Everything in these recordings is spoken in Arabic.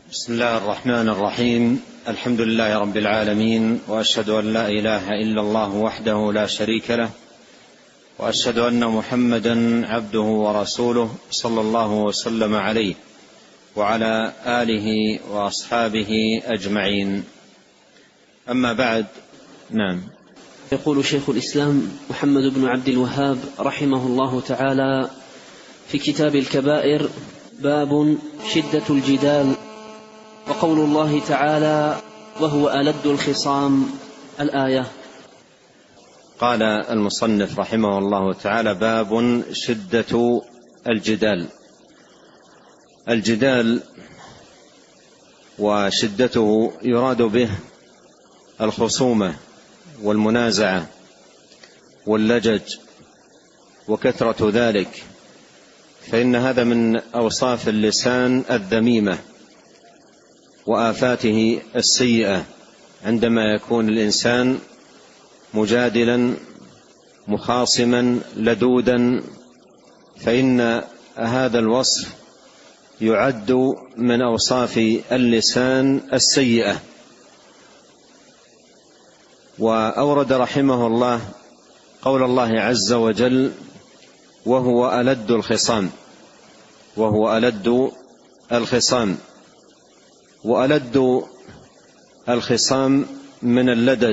بسم الله الرحمن الرحيم. الحمد لله رب العالمين، وأشهد أن لا إله إلا الله وحده لا شريك له، وأشهد أن محمدا عبده ورسوله صلى الله وسلم عليه وعلى آله وأصحابه أجمعين. أما بعد. نعم. يقول شيخ الإسلام محمد بن عبد الوهاب رحمه الله تعالى في كتاب الكبائر: باب شدة الجدال، وقول الله تعالى: وهو ألد الخصام، الآية. قال المصنف رحمه الله تعالى: باب شدة الجدال. الجدال وشدته يراد به الخصومة والمنازعة واللجج وكثرة ذلك، فإن هذا من أوصاف اللسان الذميمة وآفاته السيئة، عندما يكون الإنسان مجادلا مخاصما لدودا، فإن هذا الوصف يعد من أوصاف اللسان السيئة. وأورد رحمه الله قول الله عز وجل: وهو ألد الخصام. وهو ألد الخصام. وألد الخصام من اللدد،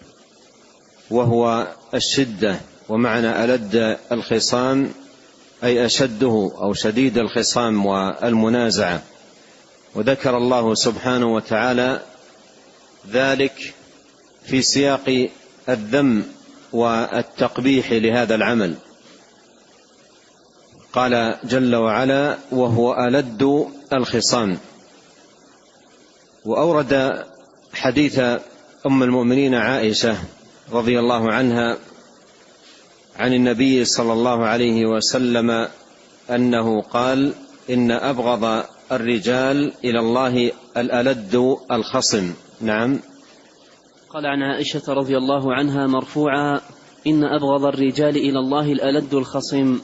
وهو الشدة، ومعنى ألد الخصام أي أشده أو شديد الخصام والمنازعة. وذكر الله سبحانه وتعالى ذلك في سياق الذم والتقبيح لهذا العمل. قال جل وعلا: وهو ألد الخصام. وأورد حديث أم المؤمنين عائشة رضي الله عنها عن النبي صلى الله عليه وسلم أنه قال: إن أبغض الرجال إلى الله الألد الخصم. نعم. قال عن عائشة رضي الله عنها مرفوعا: إن أبغض الرجال إلى الله الألد الخصم.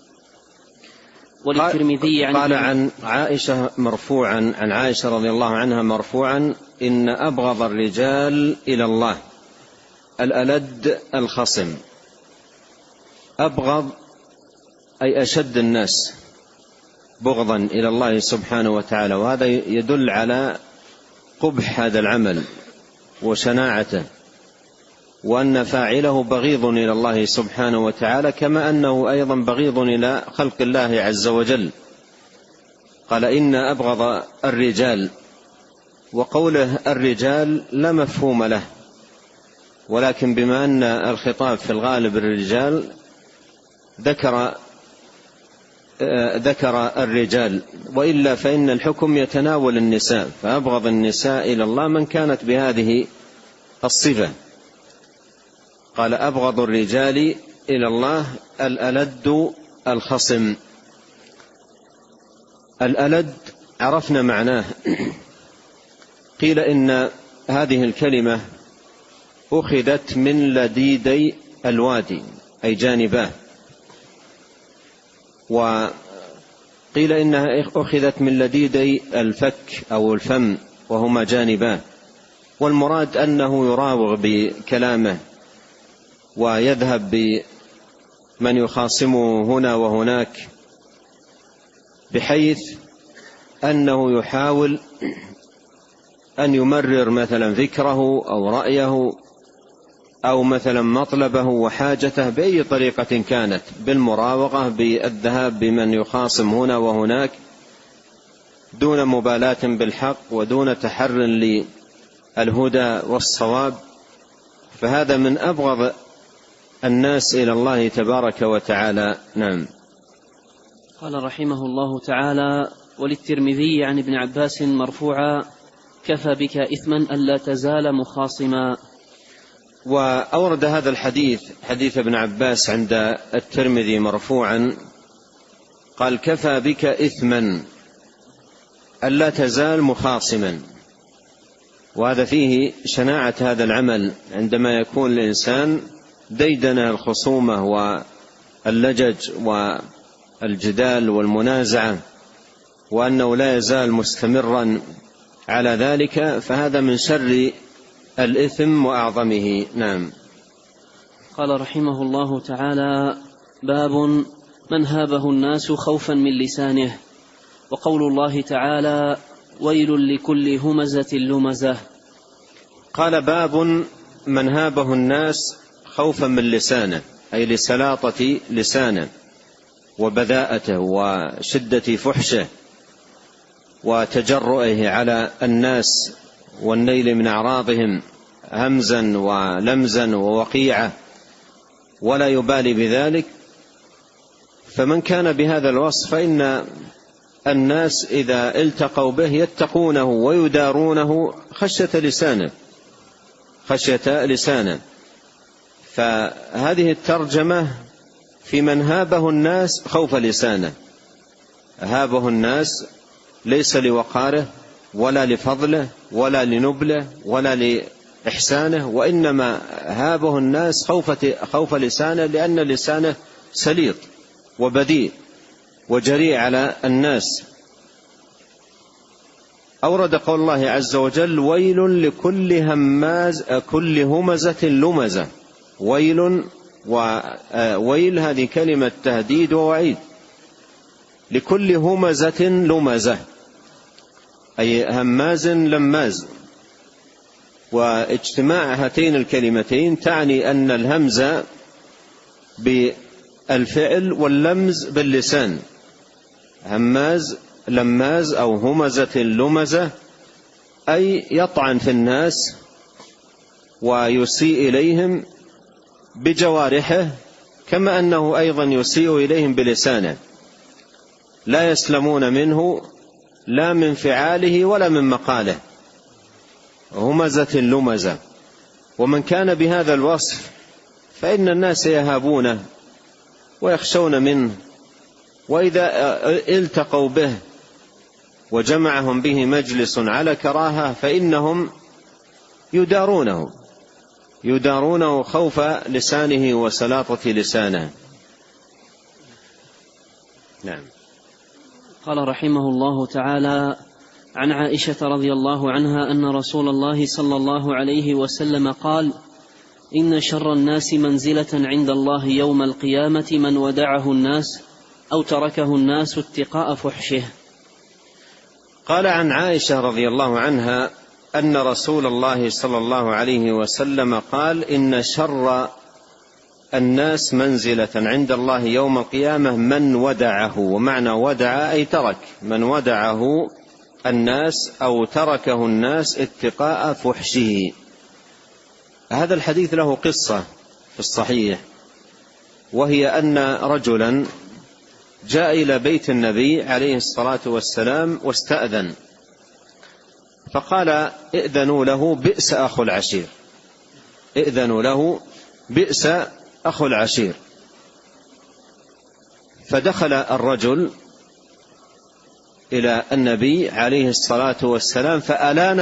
وللترمذي قال عن عائشة مرفوعا، عن عائشة رضي الله عنها مرفوعا: إن أبغض الرجال إلى الله الألد الخصم. أبغض أي أشد الناس بغضا إلى الله سبحانه وتعالى، وهذا يدل على قبح هذا العمل وشناعته، وأن فاعله بغيض إلى الله سبحانه وتعالى، كما أنه أيضا بغيض إلى خلق الله عز وجل. قال: إن أبغض الرجال، وقوله الرجال لا مفهوم له، ولكن بما أن الخطاب في الغالب الرجال ذكر الرجال، وإلا فإن الحكم يتناول النساء، فأبغض النساء إلى الله من كانت بهذه الصفة. قال: أبغض الرجال إلى الله الألد الخصم. الألد عرفنا معناه. قيل إن هذه الكلمة أخذت من لديدي الوادي أي جانباه، وقيل إنها أخذت من لديدي الفك أو الفم وهما جانباه، والمراد أنه يراوغ بكلامه ويذهب بمن يخاصمه هنا وهناك، بحيث أنه يحاول أن يمرر مثلا فكره أو رأيه أو مثلا مطلبه وحاجته بأي طريقة كانت، بالمراوغة، بالذهاب بمن يخاصم هنا وهناك، دون مبالاة بالحق ودون تحر للهدى والصواب. فهذا من أبغض الناس إلى الله تبارك وتعالى. نعم. قال رحمه الله تعالى: وللترمذي عن ابن عباس مرفوعا: كفى بك إثما ألا تزال مخاصما. وأورد هذا الحديث، حديث ابن عباس، عند الترمذي مرفوعا، قال: كفى بك إثما ألا تزال مخاصما. وهذا فيه شناعة هذا العمل، عندما يكون الإنسان ديدن الخصومة واللجج والجدال والمنازعة، وأنه لا يزال مستمرا على ذلك فهذا من شر الإثم وأعظمه. نعم. قال رحمه الله تعالى: باب من هابه الناس خوفا من لسانه. وقول الله تعالى: ويل لكل همزة لمزة. قال: باب من هابه الناس خوفا من لسانه، أي لسلاطة لسانه وبذاءته وشدة فحشه وتجرؤه على الناس والنيل من أعراضهم همزا ولمزا ووقيعة، ولا يبالي بذلك. فمن كان بهذا الوصف فإن الناس إذا التقوا به يتقونه ويدارونه خشية لسانه. فهذه الترجمة في من هابه الناس خوف لسانه. هابه الناس ليس لوقاره ولا لفضله ولا لنبله ولا لإحسانه، وإنما هابه الناس خوف لسانه، لأن لسانه سليط وبذيء وجريء على الناس. أورد قول الله عز وجل: ويل لكل كل همزة لمزة. ويل هذه كلمة تهديد ووعيد. لكل همزة لمزة، أي هماز لماز. واجتماع هاتين الكلمتين تعني أن الهمزة بالفعل واللمز باللسان. هماز لماز أو همزة لمزة، أي يطعن في الناس ويسيء إليهم بجوارحه، كما أنه أيضا يسيء إليهم بلسانه، لا يسلمون منه لا من فعاله ولا من مقاله. همزة لمزة. ومن كان بهذا الوصف فإن الناس يهابونه ويخشون منه، وإذا التقوا به وجمعهم به مجلس على كراهة فإنهم يدارونه خوف لسانه وسلاطة لسانه. نعم. قال رحمه الله تعالى: عن عائشة رضي الله عنها أن رسول الله صلى الله عليه وسلم قال: إن شر الناس منزلة عند الله يوم القيامة من ودعه الناس أو تركه الناس اتقاء فحشه. قال عن عائشة رضي الله عنها أن رسول الله صلى الله عليه وسلم قال: إن شر الناس منزلة عند الله يوم القيامة من ودعه. ومعنى ودع أي ترك، من ودعه الناس أو تركه الناس اتقاء فحشه. هذا الحديث له قصة في الصحيح، وهي أن رجلا جاء إلى بيت النبي عليه الصلاة والسلام واستأذن، فقال: ائذنوا له بئس أخو العشير. ائذنوا له بئس أخو العشير. فدخل الرجل إلى النبي عليه الصلاة والسلام فألان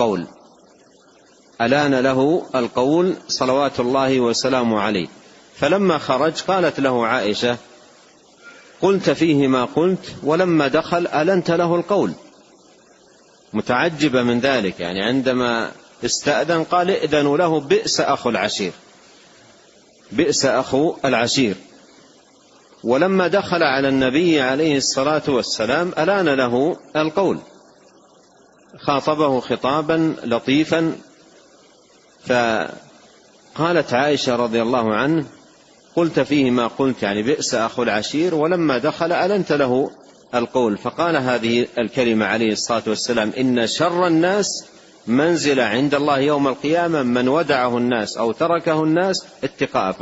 له القول صلوات الله وسلامه عليه. فلما خرج قالت له عائشة: قلت فيه ما قلت، ولما دخل ألنت له القول. متعجبة من ذلك، يعني عندما استأذن قال: ائذنوا له بئس أخو العشير، بئس أخو العشير. ولما دخل على النبي عليه الصلاة والسلام ألان له القول، خاطبه خطابا لطيفا. فقالت عائشة رضي الله عنه: قلت فيه ما قلت، يعني بئس أخو العشير، ولما دخل ألنت له القول. فقال هذه الكلمة عليه الصلاة والسلام: إن شر الناس منزلة عند الله يوم القيامة من ودعه الناس أو تركه الناس اتقاء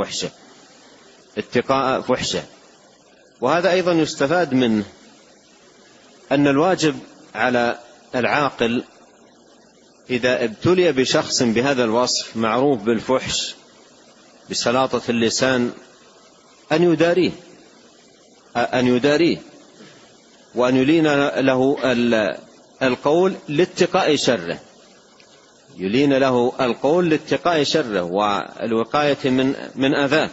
فحشه. وهذا أيضا يستفاد منه أن الواجب على العاقل إذا ابتلي بشخص بهذا الوصف معروف بالفحش بسلاطة اللسان أن يداريه وأن يلين له القول لاتقاء شره، يلين له القول لاتقاء شره والوقاية من أذاه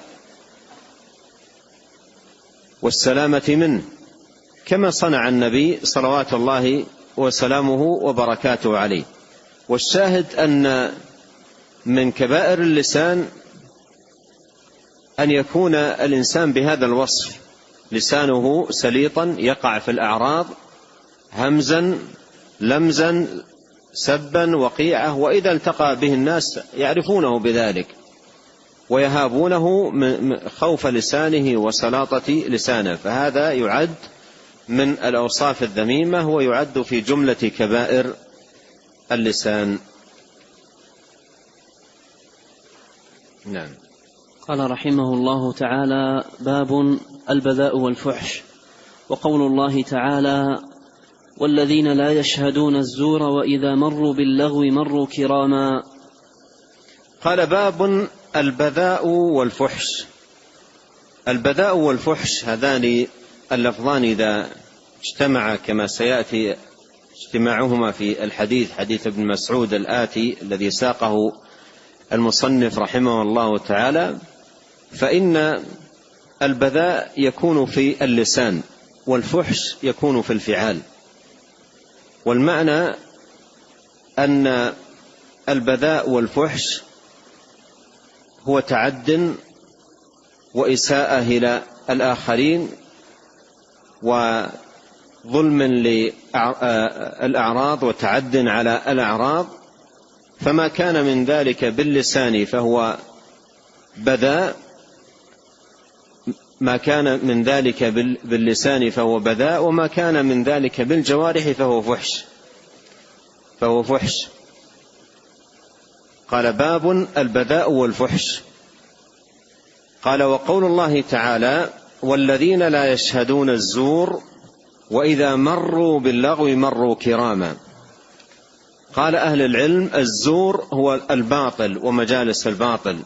والسلامة منه، كما صنع النبي صلوات الله وسلامه وبركاته عليه. والشاهد أن من كبائر اللسان أن يكون الإنسان بهذا الوصف، لسانه سليطا يقع في الأعراض، همزا لمزا سبا وقيعة، وإذا التقى به الناس يعرفونه بذلك ويهابونه خوف لسانه وسلاطة لسانه، فهذا يعد من الأوصاف الذميمة ويعد في جملة كبائر اللسان. نعم. قال رحمه الله تعالى: باب البذاء والفحش. وقول الله تعالى: والذين لا يشهدون الزور وإذا مروا باللغو مروا كراما. قال: باب البذاء والفحش. البذاء والفحش هذان اللفظان إذا اجتمعا كما سيأتي اجتماعهما في الحديث، حديث ابن مسعود الآتي الذي ساقه المصنف رحمه الله تعالى، فإن البذاء يكون في اللسان والفحش يكون في الفعال. والمعنى أن البذاء والفحش هو تعد وإساءة إلى الآخرين وظلم للأعراض وتعد على الأعراض، فما كان من ذلك باللسان فهو بذاء، ما كان من ذلك باللسان فهو بذاء، وما كان من ذلك بالجوارح فهو فحش. قال: باب البذاء والفحش. قال: وقول الله تعالى: والذين لا يشهدون الزور وإذا مروا باللغو مروا كراما. قال أهل العلم: الزور هو الباطل ومجالس الباطل،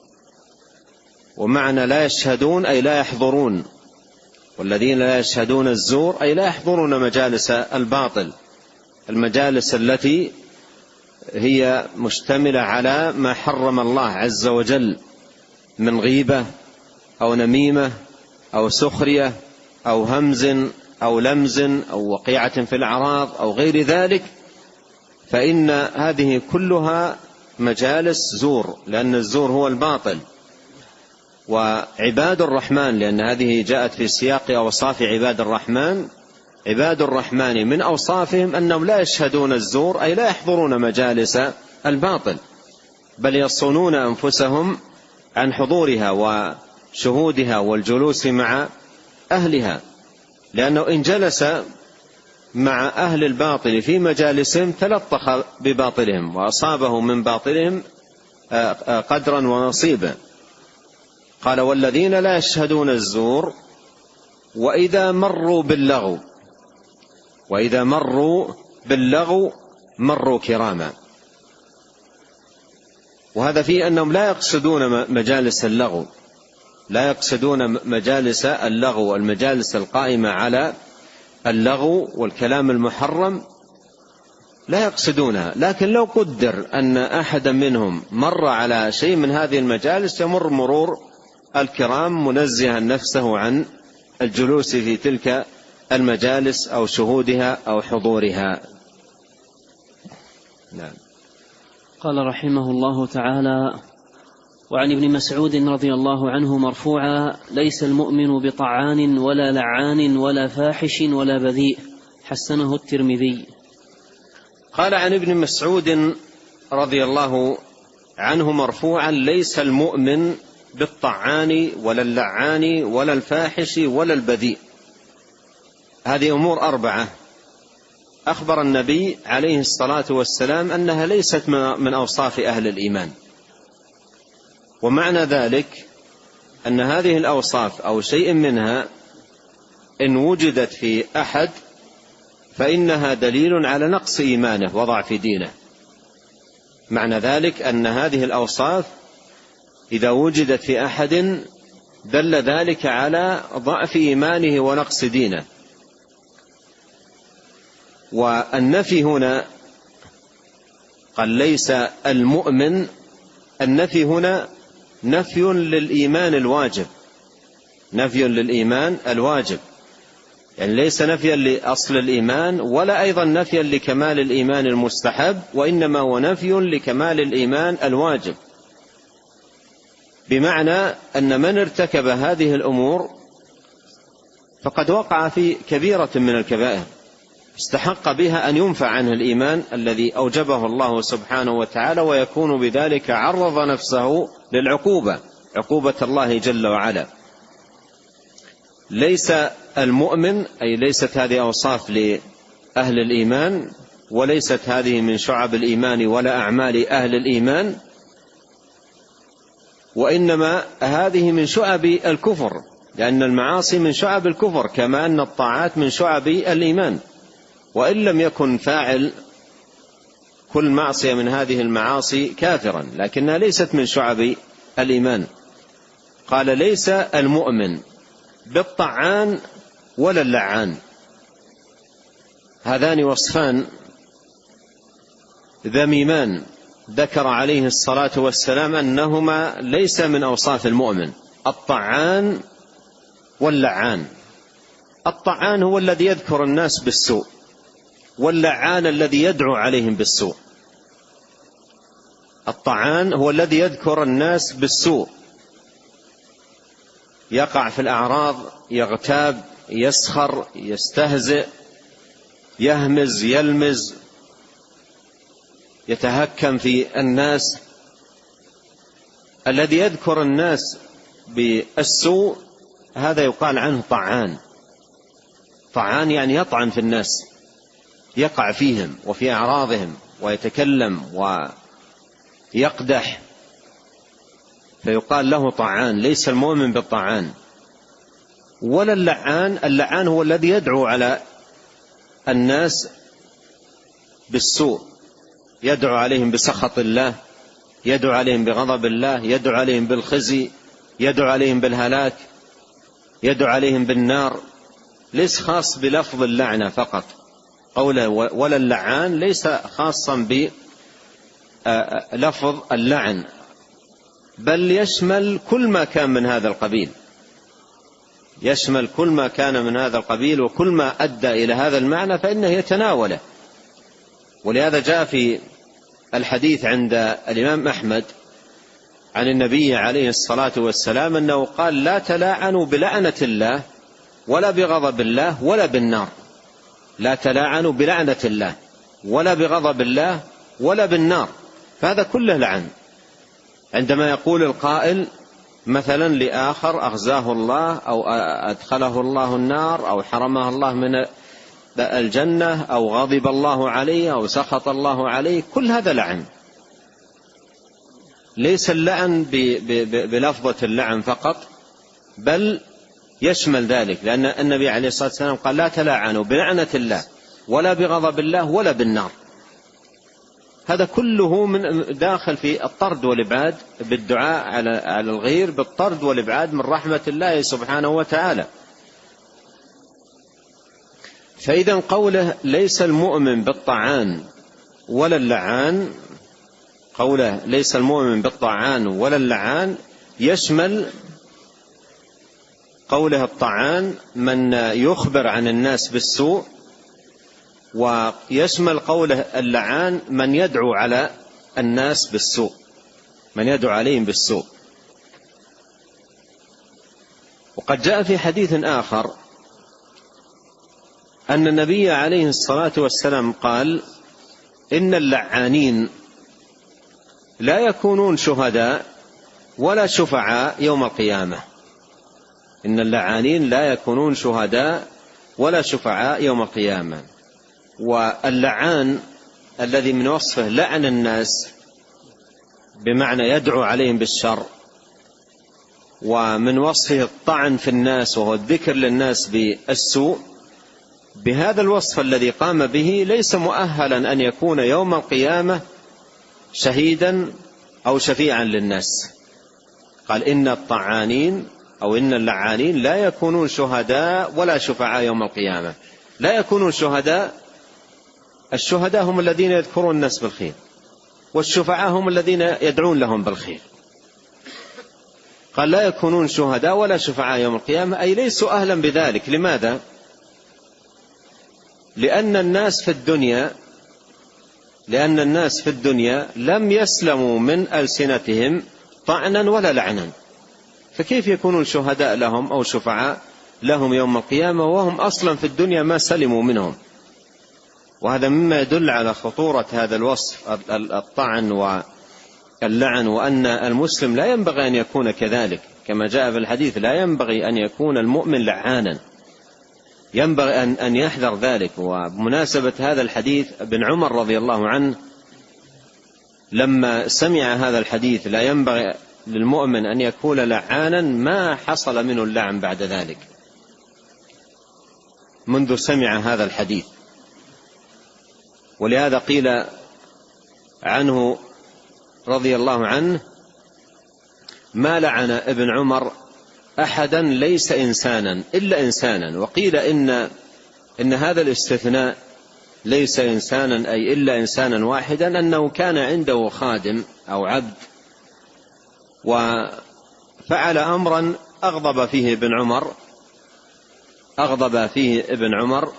ومعنى لا يشهدون أي لا يحضرون، والذين لا يشهدون الزور أي لا يحضرون مجالس الباطل، المجالس التي هي مشتملة على ما حرم الله عز وجل من غيبة أو نميمة أو سخرية أو همز أو لمز أو وقيعة في الأعراض أو غير ذلك، فإن هذه كلها مجالس زور، لأن الزور هو الباطل. وعباد الرحمن، لأن هذه جاءت في سياق أوصاف عباد الرحمن، عباد الرحمن من أوصافهم أنهم لا يشهدون الزور أي لا يحضرون مجالس الباطل، بل يصونون أنفسهم عن حضورها وشهودها والجلوس مع أهلها، لأنه إن جلس مع أهل الباطل في مجالسهم تلطخ بباطلهم وأصابه من باطلهم قدرا ونصيبا. قال: والذين لا يشهدون الزور وإذا مروا باللغو مروا كراما. وهذا فيه أنهم لا يقصدون مجالس اللغو، لا يقصدون مجالس اللغو، المجالس القائمة على اللغو والكلام المحرم لا يقصدونها، لكن لو قدر أن أحدا منهم مر على شيء من هذه المجالس يمر مرور الكرام منزها نفسه عن الجلوس في تلك المجالس أو شهودها أو حضورها. نعم. قال رحمه الله تعالى: وعن ابن مسعود رضي الله عنه مرفوعا: ليس المؤمن بطعان ولا لعان ولا فاحش ولا بذيء. حسنه الترمذي. قال عن ابن مسعود رضي الله عنه مرفوعا: ليس المؤمن بالطعان ولا اللعان ولا الفاحش ولا البذيء. هذه أمور 4 أخبر النبي عليه الصلاة والسلام أنها ليست من أوصاف أهل الإيمان، ومعنى ذلك أن هذه الأوصاف أو شيء منها إن وجدت في أحد فإنها دليل على نقص إيمانه وضعف دينه. معنى ذلك أن هذه الأوصاف إذا وجدت في أحد دل ذلك على ضعف إيمانه ونقص دينه. والنفي هنا قال ليس المؤمن، النفي هنا نفي للإيمان الواجب، نفي للإيمان الواجب، يعني ليس نفيا لأصل الإيمان ولا أيضا نفيا لكمال الإيمان المستحب، وإنما هو نفي لكمال الإيمان الواجب، بمعنى أن من ارتكب هذه الأمور فقد وقع في كبيرة من الكبائر استحق بها أن ينفع عنه الإيمان الذي أوجبه الله سبحانه وتعالى، ويكون بذلك عرض نفسه للعقوبة، عقوبة الله جل وعلا. ليس المؤمن، أي ليست هذه أوصاف لأهل الإيمان، وليست هذه من شعب الإيمان ولا أعمال أهل الإيمان، وإنما هذه من شعب الكفر، لأن المعاصي من شعب الكفر كما أن الطاعات من شعب الإيمان. وإن لم يكن فاعل كل معصية من هذه المعاصي كافرا، لكنها ليست من شعب الإيمان. قال ليس المؤمن بالطعان ولا اللعان. هذان وصفان ذميمان ذكر عليه الصلاة والسلام أنهما ليس من أوصاف المؤمن، الطعان واللعان. الطعان هو الذي يذكر الناس بالسوء، واللعان الذي يدعو عليهم بالسوء. الطعان هو الذي يذكر الناس بالسوء، يقع في الأعراض، يغتاب، يسخر، يستهزئ، يهمز، يلمز، يتهكم في الناس. الذي يذكر الناس بالسوء هذا يقال عنه طعان. طعان يعني يطعن في الناس، يقع فيهم وفي أعراضهم ويتكلم ويقدح، فيقال له طعان. ليس المؤمن بالطعان ولا اللعان. اللعان هو الذي يدعو على الناس بالسوء، يدعو عليهم بسخط الله، يدعو عليهم بغضب الله، يدعو عليهم بالخزي، يدعو عليهم بالهلاك، يدعو عليهم بالنار. ليس خاص بلفظ اللعنة فقط، قوله ولا اللعان ليس خاصا بلفظ اللعن، بل يشمل كل ما كان من هذا القبيل، يشمل كل ما كان من هذا القبيل، وكل ما أدى إلى هذا المعنى فإنه يتناوله. ولهذا جاء في الحديث عند الإمام أحمد عن النبي عليه الصلاة والسلام أنه قال لا تلاعنوا بلعنة الله ولا بغضب الله ولا بالنار. لا تلاعنوا بلعنة الله ولا بغضب الله ولا بالنار، فهذا كله لعن. عندما يقول القائل مثلا لآخر أخزاه الله أو أدخله الله النار أو حرمه الله من الجنة أو غضب الله عليه أو سخط الله عليه، كل هذا لعن. ليس اللعن بلفظة اللعن فقط، بل يشمل ذلك، لأن النبي عليه الصلاة والسلام قال لا تلاعنوا بلعنة الله ولا بغضب الله ولا بالنار. هذا كله من داخل في الطرد والإبعاد بالدعاء على الغير، بالطرد والإبعاد من رحمة الله سبحانه وتعالى. فإذا قوله ليس المؤمن بالطعان ولا اللعان، قوله ليس المؤمن بالطعان ولا اللعان يشمل قوله الطعان من يخبر عن الناس بالسوء، ويشمل قوله اللعان من يدعو على الناس بالسوء، من يدعو عليهم بالسوء. وقد جاء في حديث آخر أن النبي عليه الصلاة والسلام قال إن اللعانين لا يكونون شهداء ولا شفعاء يوم القيامة. إن اللعانين لا يكونون شهداء ولا شفعاء يوم القيامة. واللعان الذي من وصفه لعن الناس بمعنى يدعو عليهم بالشر، ومن وصفه الطعن في الناس وهو الذكر للناس بالسوء، بهذا الوصف الذي قام به ليس مؤهلا أن يكون يوم القيامة شهيدا أو شفيعا للناس. قال إن الطعانين أو إن اللعانين لا يكونون شهداء ولا شفعاء يوم القيامة. لا يكونون شهداء، الشهداء هم الذين يذكرون الناس بالخير، والشفعاء هم الذين يدعون لهم بالخير. قال لا يكونون شهداء ولا شفعاء يوم القيامة، أي ليسوا أهلا بذلك. لماذا؟ لأن الناس في الدنيا لم يسلموا من ألسنتهم طعنا ولا لعنا، فكيف يكونون شهداء لهم أو شفعاء لهم يوم القيامة وهم أصلا في الدنيا ما سلموا منهم؟ وهذا مما يدل على خطورة هذا الوصف، الطعن واللعن، وأن المسلم لا ينبغي أن يكون كذلك، كما جاء في الحديث لا ينبغي أن يكون المؤمن لعانا، ينبغي أن يحذر ذلك. وبمناسبة هذا الحديث ابن عمر رضي الله عنه لما سمع هذا الحديث لا ينبغي للمؤمن أن يكون لعانا ما حصل منه اللعن بعد ذلك منذ سمع هذا الحديث. ولهذا قيل عنه رضي الله عنه ما لعن ابن عمر أحدا ليس إنسانا إلا إنسانا، وقيل إن هذا الاستثناء ليس إنسانا أي إلا إنسانا واحدا، أنه كان عنده خادم أو عبد وفعل أمرا أغضب فيه ابن عمر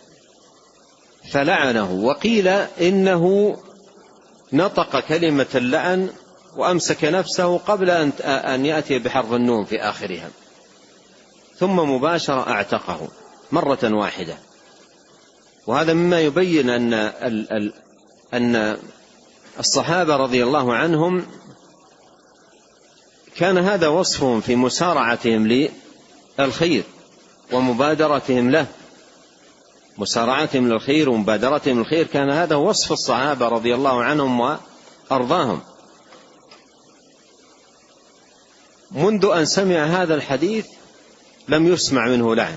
فلعنه، وقيل إنه نطق كلمة اللعن وأمسك نفسه قبل أن يأتي بحرف النون في آخرها، ثم مباشرة أعتقه مرة واحدة. وهذا مما يبين أن الصحابة رضي الله عنهم كان هذا وصفهم في مسارعتهم للخير ومبادرتهم له، مسارعتهم للخير ومبادرتهم للخير كان هذا وصف الصحابة رضي الله عنهم وأرضاهم. منذ أن سمع هذا الحديث لم يسمع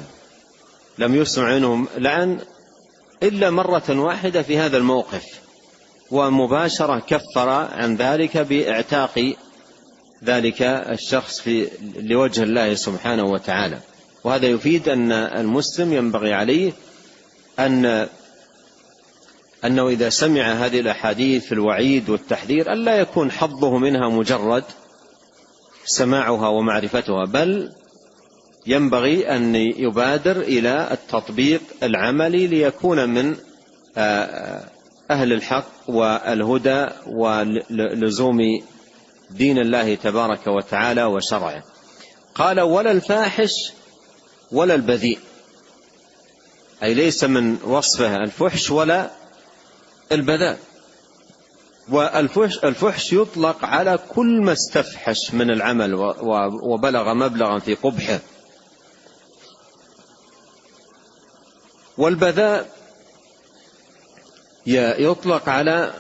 منهم لعن إلا مرة واحدة في هذا الموقف، ومباشرة كفر عن ذلك باعتاق ذلك الشخص لوجه الله سبحانه وتعالى. وهذا يفيد أن المسلم ينبغي عليه أنه إذا سمع هذه الأحاديث في الوعيد والتحذير ألا يكون حظه منها مجرد سماعها ومعرفتها، بل ينبغي أن يبادر إلى التطبيق العملي ليكون من أهل الحق والهدى ولزوم دين الله تبارك وتعالى وشرعه. قال ولا الفاحش ولا البذيء، أي ليس من وصفه الفحش ولا البذاء. والفحش يطلق على كل ما استفحش من العمل وبلغ مبلغا في قبحه، والبذاء يطلق على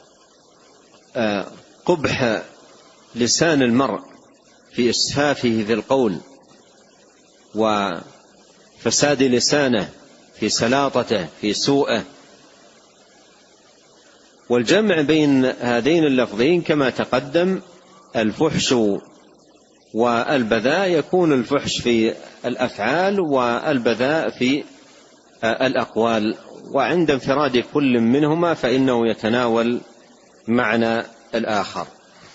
قبح لسان المرء في إسفافه ذي القول وفساد لسانه في سلاطته في سوءه. والجمع بين هذين اللفظين كما تقدم الفحش والبذاء، يكون الفحش في الأفعال والبذاء في الأقوال، وعند انفراد كل منهما فإنه يتناول معنى الآخر.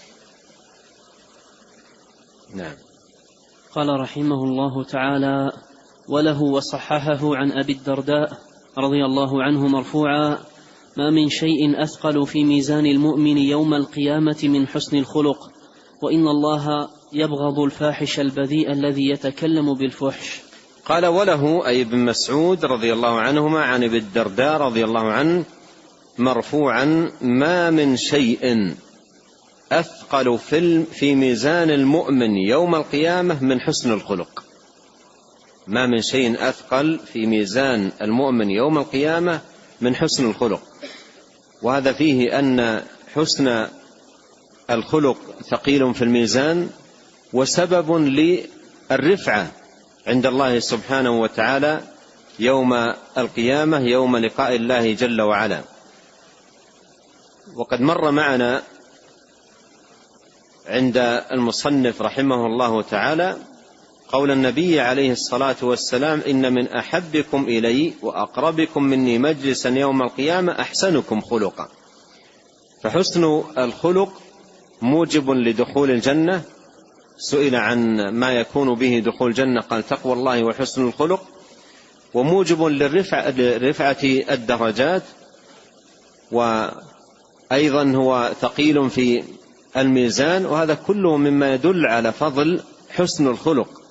نعم. قال رحمه الله تعالى: وله وصححه عن أبي الدرداء رضي الله عنه مرفوعا: ما من شيء أثقل في ميزان المؤمن يوم القيامة من حسن الخلق، وإن الله يبغض الفاحش البذيء الذي يتكلم بالفحش. قال وله أي ابن مسعود رضي الله عنهما عن أبي الدرداء رضي الله عنه مرفوعا: ما من شيء أثقل في ميزان المؤمن يوم القيامة من حسن الخلق. ما من شيء أثقل في ميزان المؤمن يوم القيامة من حسن الخلق. وهذا فيه أن حسن الخلق ثقيل في الميزان وسبب للرفعة عند الله سبحانه وتعالى يوم القيامة، يوم لقاء الله جل وعلا. وقد مر معنا عند المصنف رحمه الله تعالى قول النبي عليه الصلاة والسلام: إن من أحبكم إلي وأقربكم مني مجلسا يوم القيامة أحسنكم خلقا. فحسن الخلق موجب لدخول الجنة. سئل عن ما يكون به دخول الجنة قال: تقوى الله وحسن الخلق. وموجب لرفعة الدرجات، وأيضا هو ثقيل في الميزان، وهذا كله مما يدل على فضل حسن الخلق.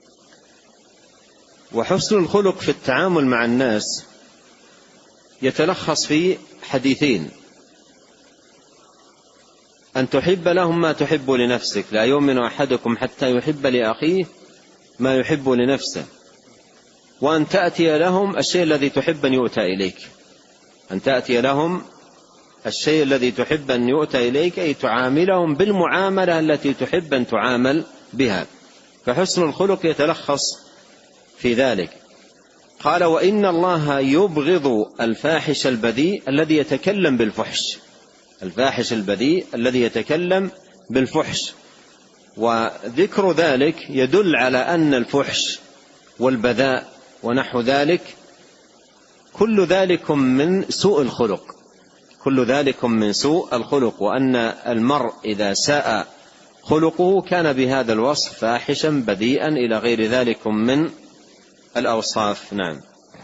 وحسن الخلق في التعامل مع الناس يتلخص في حديثين: أن تحب لهم ما تحب لنفسك، لا يؤمن أحدكم حتى يحب لأخيه ما يحب لنفسه، وأن تأتي لهم الشيء الذي تحب أن يؤتى إليك. أن تأتي لهم الشيء الذي تحب أن يؤتى إليك، أي تعاملهم بالمعاملة التي تحب أن تعامل بها. فحسن الخلق يتلخص في ذلك. قال: وإن الله يبغض الفاحش البذيء الذي يتكلم بالفحش. الفاحش البذيء الذي يتكلم بالفحش. وذكر ذلك يدل على أن الفحش والبذاء ونحو ذلك كل ذلك من سوء الخلق، كل ذلك من سوء الخلق، وأن المرء إذا ساء خلقه كان بهذا الوصف فاحشا بذيئا إلى غير ذلك من الأوصاف. نعم.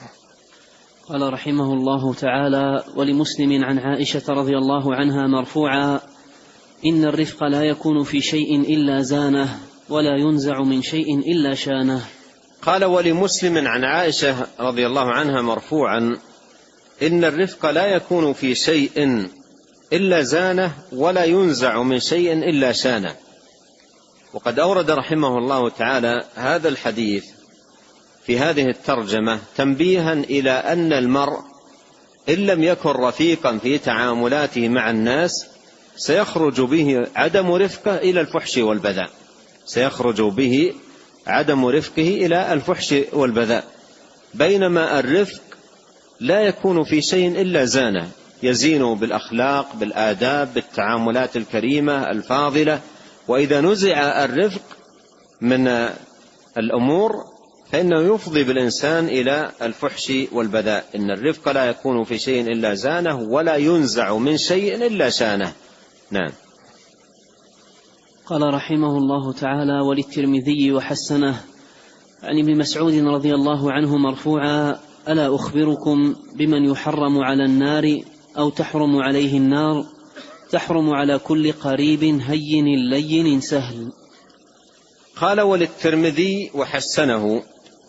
قال رحمه الله تعالى: ولمسلم عن عائشة رضي الله عنها مرفوعا: إن الرفق لا يكون في شيء إلا زانه، ولا ينزع من شيء إلا شانه. قال: ولمسلم عن عائشة رضي الله عنها مرفوعا: إن الرفق لا يكون في شيء إلا زانه، ولا ينزع من شيء إلا شانه. وقد أورد رحمه الله تعالى هذا الحديث في هذه الترجمة تنبيها إلى أن المرء إن لم يكن رفيقا في تعاملاته مع الناس سيخرج به عدم رفقه إلى الفحش والبذاء، سيخرج به عدم رفقه إلى الفحش والبذاء. بينما الرفق لا يكون في شيء إلا زانه، يزين بالأخلاق، بالآداب، بالتعاملات الكريمة الفاضلة. وإذا نزع الرفق من الأمور فإنه يفضي بالإنسان إلى الفحش والبذاء. إن الرفق لا يكون في شيء إلا زانه، ولا ينزع من شيء إلا شانه. نعم. قال رحمه الله تعالى: وللترمذي وحسنه عن ابن مسعود رضي الله عنه مرفوعا: ألا أخبركم بمن يحرم على النار أو تحرم عليه النار؟ تحرم على كل قريب هين لين سهل. قال: وللترمذي وحسنه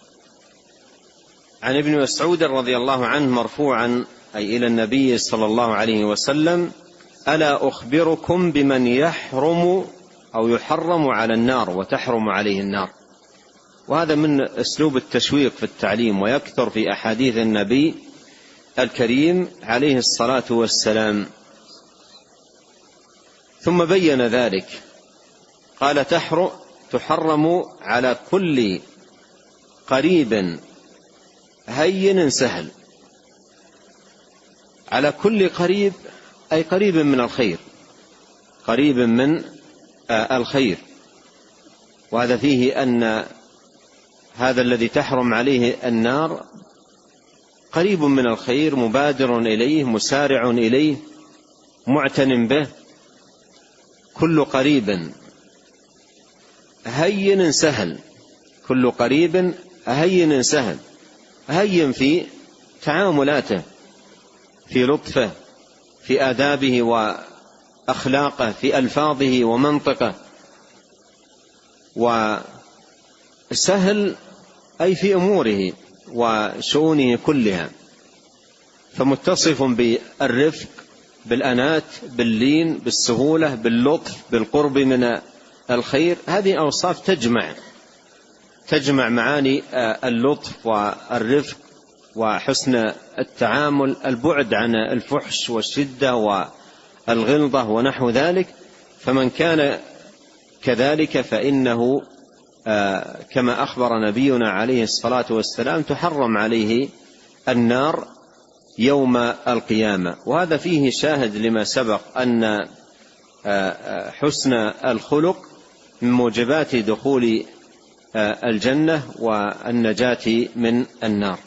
عن ابن مسعود رضي الله عنه مرفوعا، أي إلى النبي صلى الله عليه وسلم: ألا أخبركم بمن يحرم أو يحرم على النار وتحرم عليه النار. وهذا من أسلوب التشويق في التعليم، ويكثر في أحاديث النبي الكريم عليه الصلاة والسلام. ثم بين ذلك، قال: تحرم على كل قريب هين سهل. على كل قريب أي قريب من الخير، قريب من الخير. وهذا فيه أن هذا الذي تحرم عليه النار قريب من الخير، مبادر إليه، مسارع إليه، معتن به. كل قريب هين سهل، كل قريب هين سهل. هين في تعاملاته، في لطفه، في آدابه وأخلاقه، في ألفاظه ومنطقه. وسهل أي في أموره وشؤونه كلها، فمتصف بالرفق، بالأنات، باللين، بالسهولة، باللطف، بالقرب من الخير. هذه أوصاف تجمع معاني اللطف والرفق وحسن التعامل، البعد عن الفحش والشدة والغلظة ونحو ذلك. فمن كان كذلك فإنه كما أخبر نبينا عليه الصلاة والسلام تحرم عليه النار يوم القيامة. وهذا فيه شاهد لما سبق أن حسن الخلق من موجبات دخول الجنة والنجاة من النار.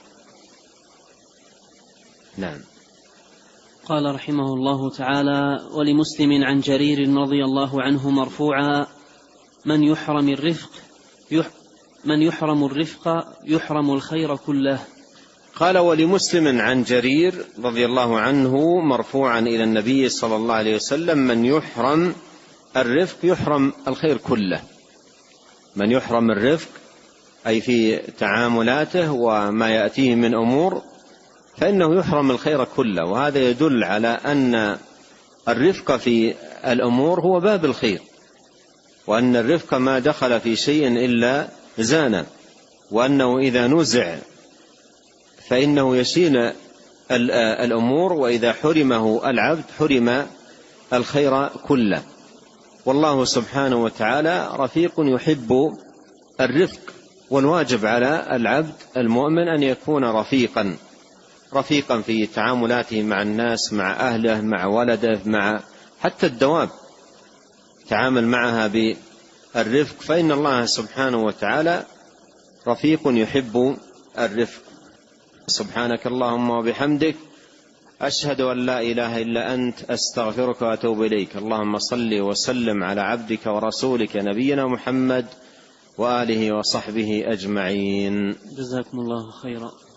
نعم. قال رحمه الله تعالى: ولمسلم عن جرير رضي الله عنه مرفوعا: من يحرم الرفق يحرم الخير كله. قال: ولمسلم عن جرير رضي الله عنه مرفوعا إلى النبي صلى الله عليه وسلم: من يحرم الرفق يحرم الخير كله. من يحرم الرفق أي في تعاملاته وما يأتيه من أمور فإنه يحرم الخير كله. وهذا يدل على أن الرفق في الأمور هو باب الخير، وأن الرفق ما دخل في شيء إلا زانه، وأنه إذا نزع فإنه يشين الأمور، وإذا حرمه العبد حرم الخير كله. والله سبحانه وتعالى رفيق يحب الرفق، والواجب على العبد المؤمن أن يكون رفيقا في تعاملاته مع الناس، مع أهله، مع ولده، مع حتى الدواب تعامل معها بالرفق، فإن الله سبحانه وتعالى رفيق يحب الرفق. سبحانك اللهم وبحمدك، أشهد أن لا إله إلا أنت، أستغفرك وأتوب إليك. اللهم صل وسلم على عبدك ورسولك نبينا محمد وآله وصحبه أجمعين. جزاكم الله خيرا.